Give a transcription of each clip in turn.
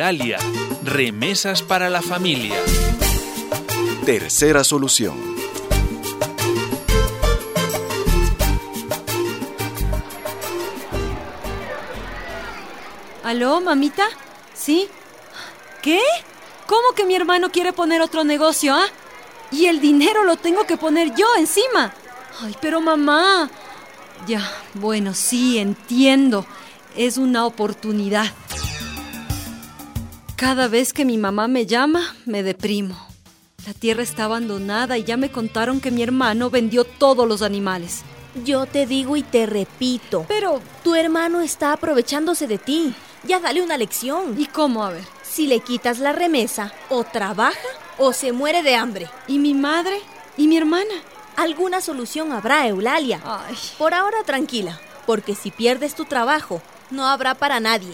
Eulalia. Remesas para la familia. Tercera solución. ¿Aló, mamita? ¿Sí? ¿Qué? ¿Cómo que mi hermano quiere poner otro negocio, ah? Y el dinero lo tengo que poner yo encima. Ay, pero mamá... Ya, bueno, sí, entiendo. Es una oportunidad. Cada vez que mi mamá me llama, me deprimo. La tierra está abandonada y ya me contaron que mi hermano vendió todos los animales. Yo te digo y te repito. Pero... tu hermano está aprovechándose de ti. Ya dale una lección. ¿Y cómo? A ver. Si le quitas la remesa, o trabaja o se muere de hambre. ¿Y mi madre? ¿Y mi hermana? Alguna solución habrá, Eulalia. Ay. Por ahora tranquila, porque si pierdes tu trabajo, no habrá para nadie.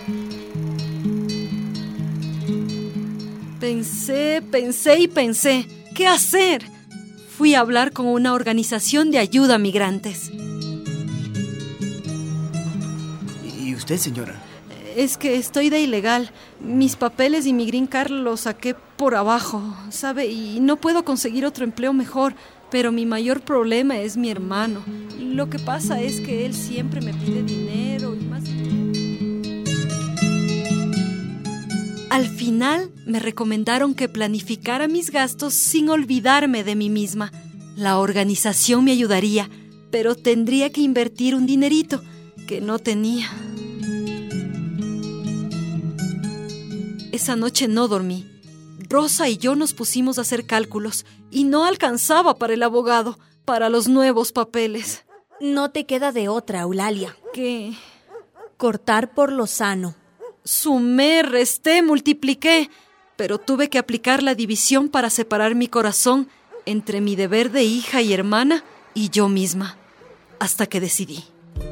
Pensé. ¿Qué hacer? Fui a hablar con una organización de ayuda a migrantes. ¿Y usted, señora? Es que estoy de ilegal. Mis papeles y mi green card los saqué por abajo, ¿sabe? Y no puedo conseguir otro empleo mejor. Pero mi mayor problema es mi hermano. Lo que pasa es que él siempre me pide dinero y más. Al final me recomendaron que planificara mis gastos sin olvidarme de mí misma. La organización me ayudaría, pero tendría que invertir un dinerito que no tenía. Esa noche no dormí. Rosa y yo nos pusimos a hacer cálculos y no alcanzaba para el abogado, para los nuevos papeles. No te queda de otra, Eulalia. ¿Qué? Cortar por lo sano. Sumé, resté, multipliqué, pero tuve que aplicar la división para separar mi corazón entre mi deber de hija y hermana y yo misma, hasta que decidí.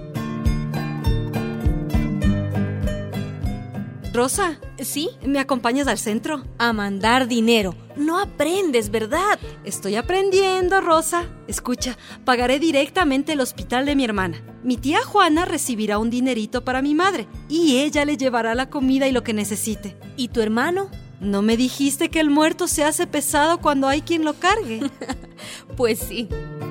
Rosa, ¿sí? ¿Me acompañas al centro? A mandar dinero. No aprendes, ¿verdad? Estoy aprendiendo, Rosa. Escucha, pagaré directamente el hospital de mi hermana. Mi tía Juana recibirá un dinerito para mi madre y ella le llevará la comida y lo que necesite. ¿Y tu hermano? ¿No me dijiste que el muerto se hace pesado cuando hay quien lo cargue? Pues sí.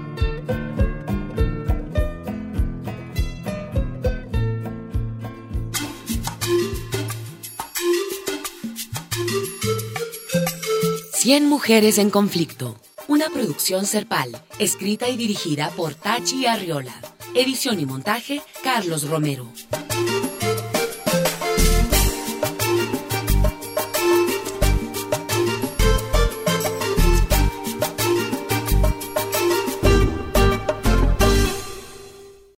Cien mujeres en conflicto. Una producción Serpal, escrita y dirigida por Tachi Arriola. Edición y montaje, Carlos Romero.